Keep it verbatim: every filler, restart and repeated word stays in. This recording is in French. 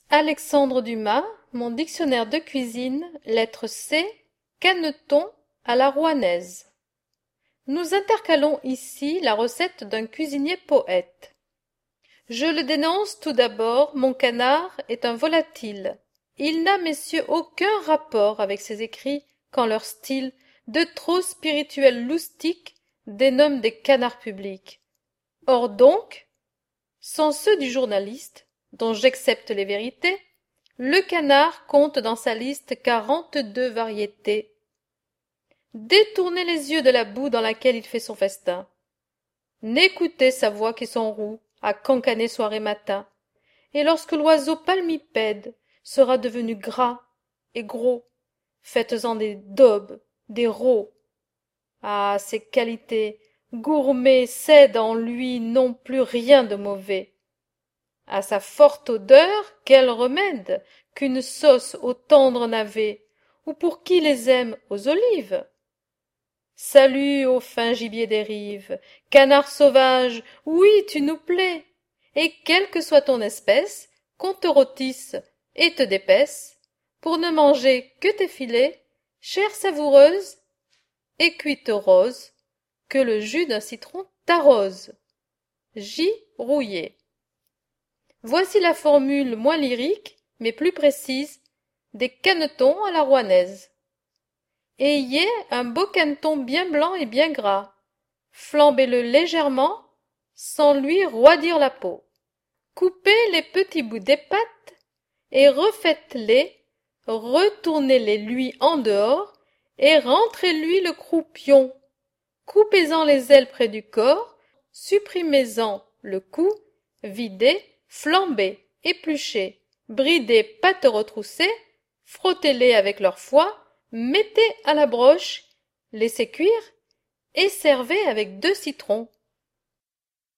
Alexandre Dumas, Mon dictionnaire de cuisine, lettre C, caneton à la rouennaise. Nous intercalons ici la recette d'un cuisinier poète. Je le dénonce tout d'abord, mon canard est un volatile. Il n'a, messieurs, aucun rapport avec ses écrits quand leur style, de trop spirituels loustiques, dénomme des canards publics. Or donc, sans ceux du journaliste, dont j'accepte les vérités, le canard compte dans sa liste quarante-deux variétés. Détournez les yeux de la boue dans laquelle il fait son festin. N'écoutez sa voix qui s'enroue à cancaner soir et matin. Et lorsque l'oiseau palmipède sera devenu gras et gros, faites-en des daubes, des rots. Ah, ces qualités, gourmet cède en lui non plus rien de mauvais. À sa forte odeur, quel remède qu'une sauce au tendre navet, ou pour qui les aime aux olives. Salut au fin gibier des rives, canard sauvage, oui, tu nous plais, et quelle que soit ton espèce, qu'on te rôtisse et te dépaisse, pour ne manger que tes filets, chair savoureuse et cuite rose, que le jus d'un citron t'arrose. J. Rouillé. Voici la formule moins lyrique, mais plus précise, des canetons à la rouennaise. Ayez un beau caneton bien blanc et bien gras. Flambez-le légèrement, sans lui roidir la peau. Coupez les petits bouts des pattes et refaites-les, retournez-les lui en dehors et rentrez-lui le croupion. Coupez-en les ailes près du corps, supprimez-en le cou, videz, flambez, épluchez, bridez pattes retroussées, frottez-les avec leur foie, mettez à la broche, laissez cuire et servez avec deux citrons.